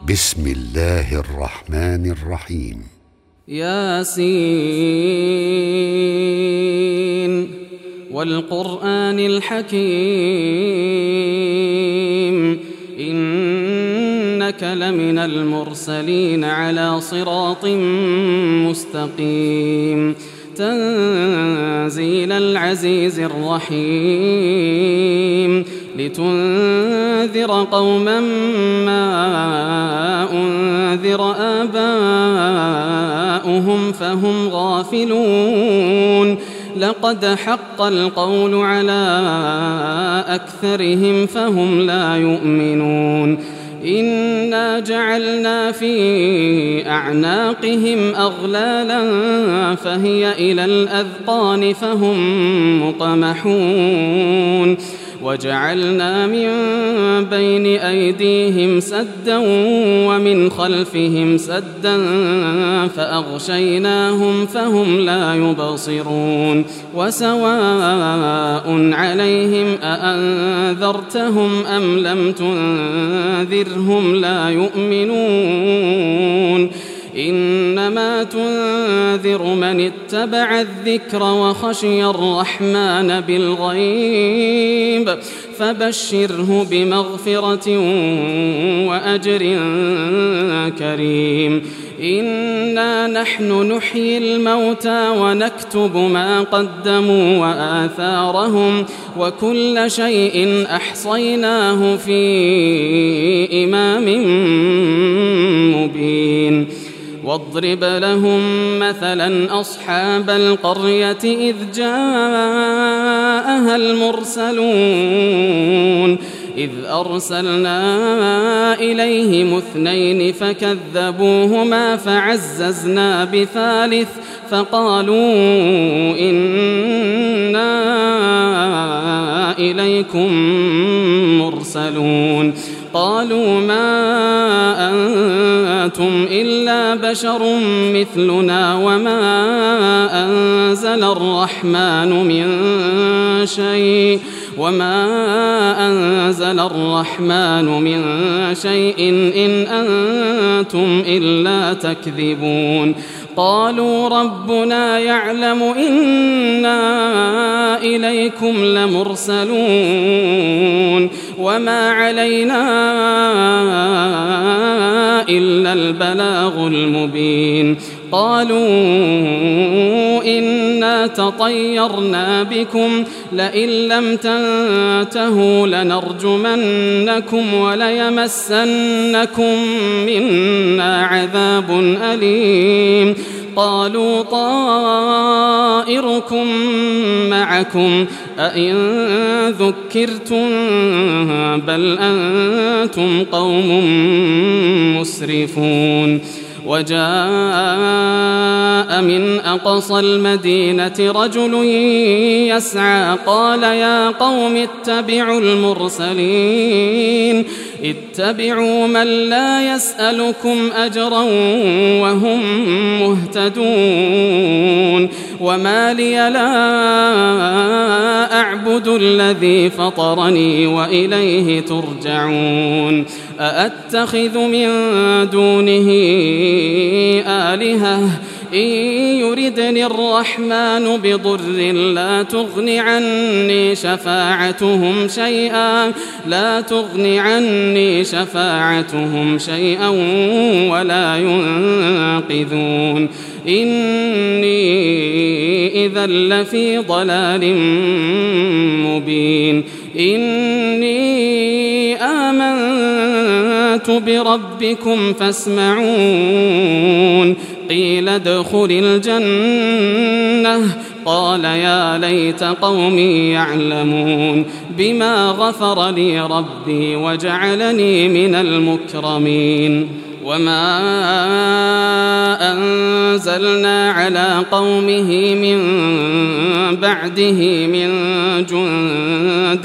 بسم الله الرحمن الرحيم. ياسين والقرآن الحكيم إنك لمن المرسلين على صراط مستقيم تنزيل العزيز الرحيم لتنذر قوما ما أنذر آباؤهم فهم غافلون لقد حق القول على أكثرهم فهم لا يؤمنون إنا جعلنا في أعناقهم أغلالا فهي إلى الأذقان فهم مقمحون وجعلنا من بين أيديهم سدا ومن خلفهم سدا فأغشيناهم فهم لا يبصرون وسواء عليهم أأنذرتهم أم لم تنذرهم لا يؤمنون إنما تنذر من اتبع الذكر وخشي الرحمن بالغيب فبشره بمغفرة وأجر كريم إنا نحن نحيي الموتى ونكتب ما قدموا وآثارهم وكل شيء أحصيناه في إمام مبين واضرب لهم مثلا أصحاب القرية إذ جاءها المرسلون إذ أرسلنا إليهم 2 فكذبوهما فعززنا بثالث فقالوا إنا إليكم مرسلون قالوا ما أنتم إلا بشر مثلنا وما أنزل الرحمن من شيء إن أنتم إلا تكذبون قالوا ربنا يعلم إنا إليكم لمرسلون وما علينا إلا البلاغ المبين قالوا إنا تطيرنا بكم لئن لم تنتهوا لنرجمنكم وليمسنكم منا عذاب أليم قالوا طائركم معكم أئن ذكرتم بل أنتم قوم مسرفون وجاء من أقصى المدينة رجل يسعى قال يا قوم اتبعوا المرسلين اتبعوا من لا يسألكم أجرا وهم مهتدون وما لي لا أعبد الذي فطرني وإليه ترجعون أأتخذ من دونه آلهة إن يردني الرحمن بضر لا تغن عني شفاعتهم شيئا ولا ينقذون إني إذا لفي ضلال مبين إني آمنت بربكم فاسمعون قيل ادخل الجنة قال يا ليت قومي يعلمون بما غفر لي ربي وجعلني من المكرمين وما أنزلنا على قومه من بعده من جند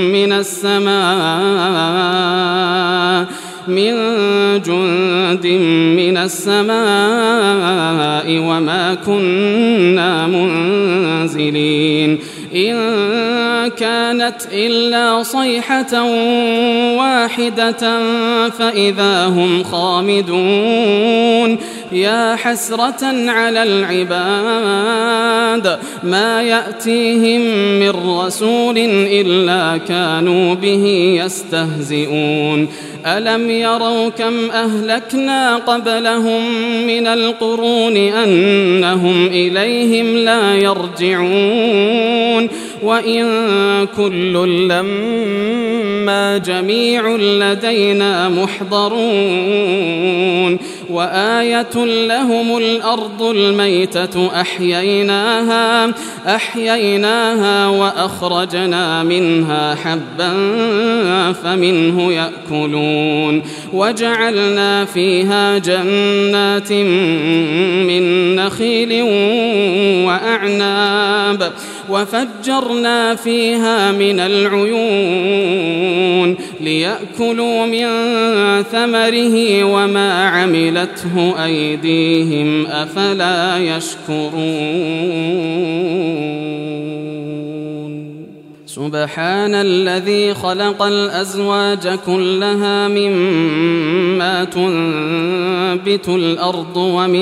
من السماء وما كنا منزلين إن كانت إلا صيحة واحدة فإذا هم خامدون يا حسرة على العباد ما يأتيهم من رسول إلا كانوا به يستهزئون ألم يروا كم أهلكنا قبلهم من القرون أنهم إليهم لا يرجعون وإن كل لما جميع لدينا محضرون وآية لهم الأرض الميتة أحييناها وأخرجنا منها حبا فمنه يأكلون وجعلنا فيها جنات من نخيل وأعناب وفجرنا فيها من العيون ليأكلوا من ثمره وما عملته أيديهم أفلا يشكرون سبحان الذي خلق الأزواج كلها مما تنبت الأرض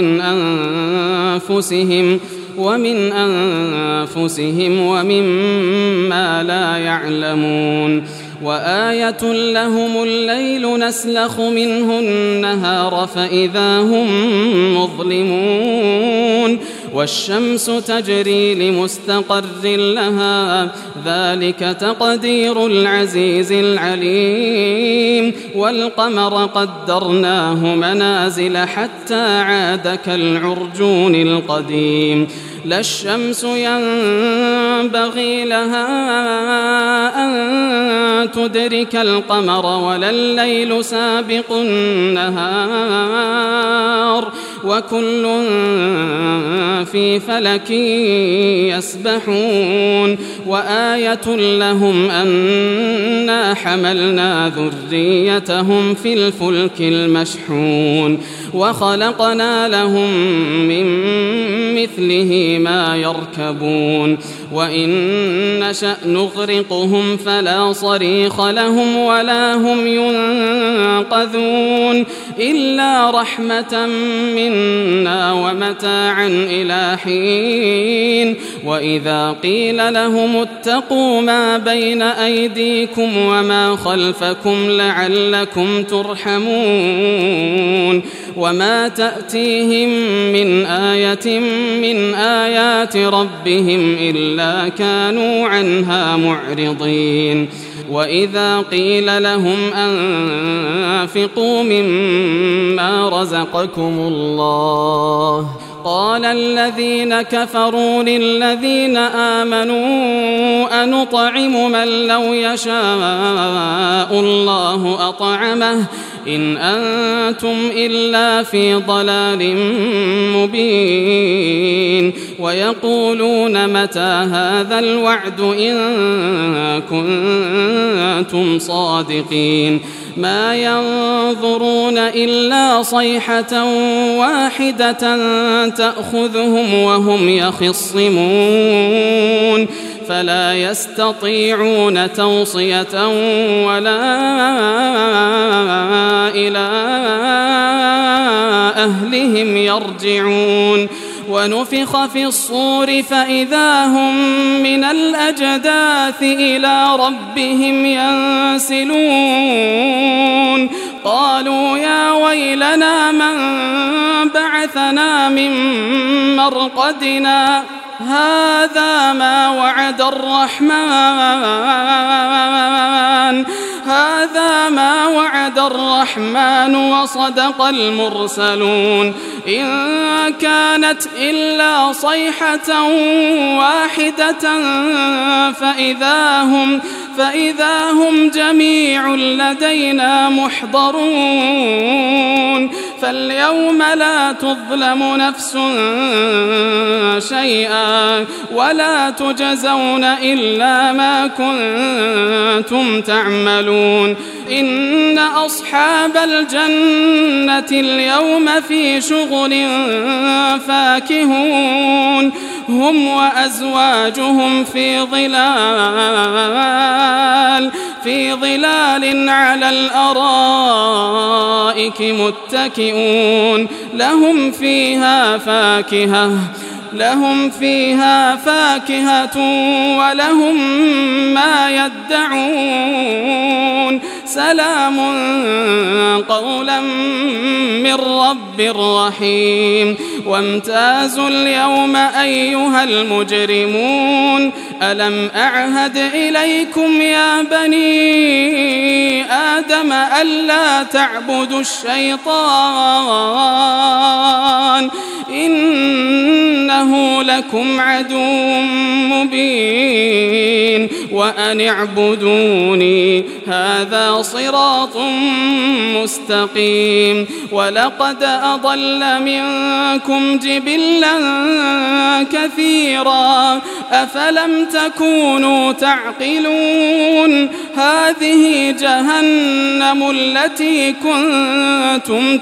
ومن أنفسهم ومما لا يعلمون وآية لهم الليل نسلخ منه النهار فإذا هم مظلمون والشمس تجري لمستقر لها ذلك تقدير العزيز العليم والقمر قدرناه منازل حتى عاد كالعرجون القديم لا الشمس ينبغي لها أن تدرك القمر ولا الليل سابق النهار وكل في فلك يسبحون وآية لهم أنا حملنا ذريتهم في الفلك المشحون وخلقنا لهم من مثله ما يركبون وإن نشأ نغرقهم فلا صريخ لهم ولا هم ينقذون إلا رحمة منا ومتاعا إلى حين وإذا قيل لهم اتقوا ما بين أيديكم وما خلفكم لعلكم ترحمون وما تأتيهم من آية من آيات ربهم إلا كانوا عنها معرضين وإذا قيل لهم أنفقوا مما رزقكم الله قال الذين كفروا للذين آمنوا أنطعم من لو يشاء الله أطعمه إن أنتم إلا في ضلال مبين ويقولون متى هذا الوعد إن كنتم صادقين ما ينظرون إلا صيحة واحدة تأخذهم وهم يخصمون فلا يستطيعون توصية ولا إلى أهلهم يرجعون ونفخ في الصور فإذا هم من الأجداث إلى ربهم ينسلون قالوا يا ويلنا من بعثنا من مرقدنا هذا ما وعد الرحمن وصدق المرسلون إن كانت إلا صيحة واحدة فإذا هم جميع لدينا محضرون فاليوم لا تظلم نفس شيئا ولا تجزون إلا ما كنتم تعملون إن أصحاب الجنة اليوم في شغل فاكهون هم وأزواجهم في ظلال على الأرائك متكئون لهم فيها فاكهة ولهم ما يدعون سلام قولا من رب رحيم وامتازوا اليوم أيها المجرمون ألم أعهد إليكم يا بني آدم ألا تعبدوا الشيطان إنه لكم عدو مبين وأن اعبدوني هذا صراط مستقيم ولقد أضل منكم جبلا كثيرا أفلم تكونوا تعقلون هذه جهنم التي كنتم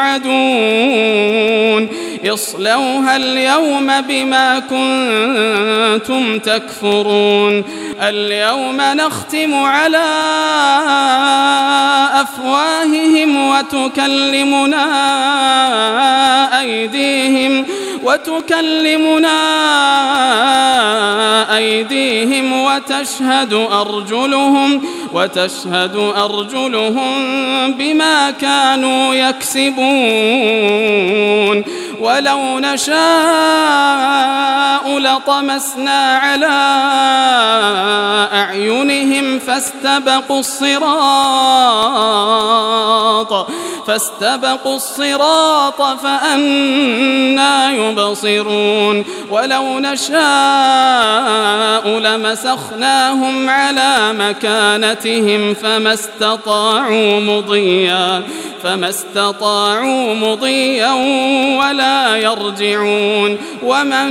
توعدون اصلوها اليوم بما كنتم تكفرون اليوم نختم على أفواههم وتكلمنا أيديهم وتشهد أرجلهم بما كانوا يكسبون ولو نشاء لطمسنا على أعينهم فاستبقوا الصراط فأنى يبصرون ولو نشاء لمسخناهم على مكانتهم فما استطاعوا مضيا ولا يرجعون ومن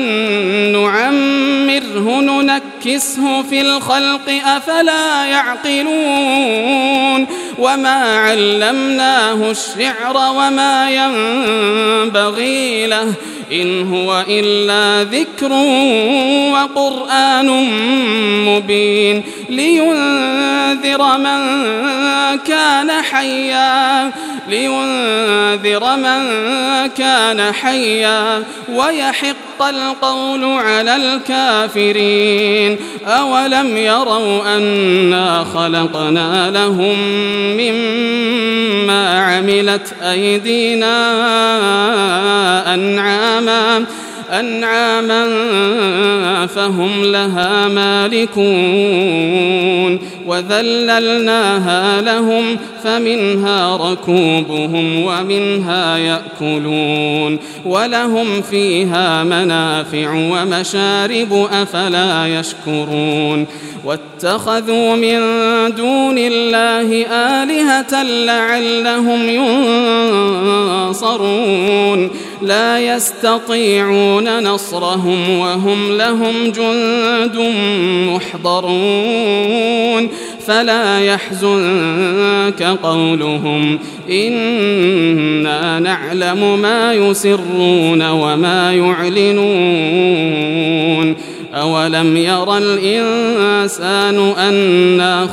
نعمره ننكسه في الخلق أفلا يعقلون وما علمناه الشعر وما ينبغي له إن هو إلا ذكر وقرآن مبين لينذر من كان حيا ويحق القول على الكافرين أولم يروا أنا خلقنا لهم مما عملت أيدينا أنعاما فهم لها مالكون وذللناها لهم فمنها ركوبهم ومنها يأكلون ولهم فيها منافع ومشارب أفلا يشكرون واتخذوا من دون الله آلهة لعلهم ينصرون لا يستطيعون نصرهم وهم لهم جند محضرون فلا يحزنك قولهم إنا نعلم ما يسرون وما يعلنون أولم ير الإنسان أنا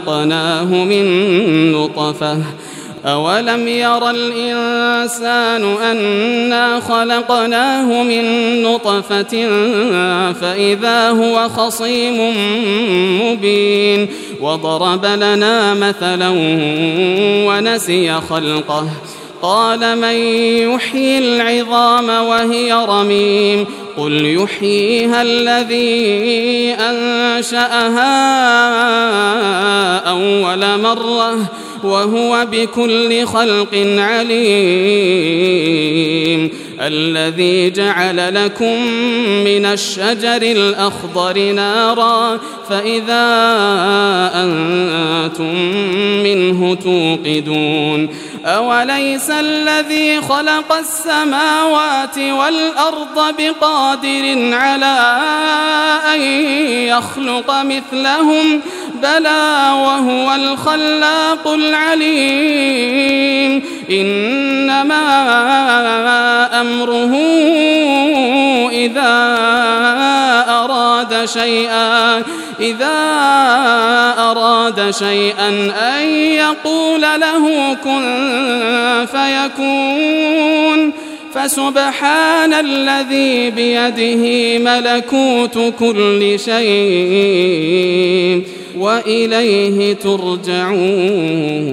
خلقناه من نطفة فإذا هو خصيم مبين وضرب لنا مثلا ونسي خلقه قال من يحيي العظام وهي رميم قل يحييها الذي أنشأها أول مرة وهو بكل خلق عليم الذي جعل لكم من الشجر الأخضر نارا فإذا أنتم منه توقدون أوليس الذي خلق السماوات والأرض بقادر على أن يخلق مثلهم بلى وهو الخلاق العليم إنما أمره إذا أراد شيئا أن يقول له كن فيكون فسبحان الذي بيده ملكوت كل شيء وإليه ترجعون.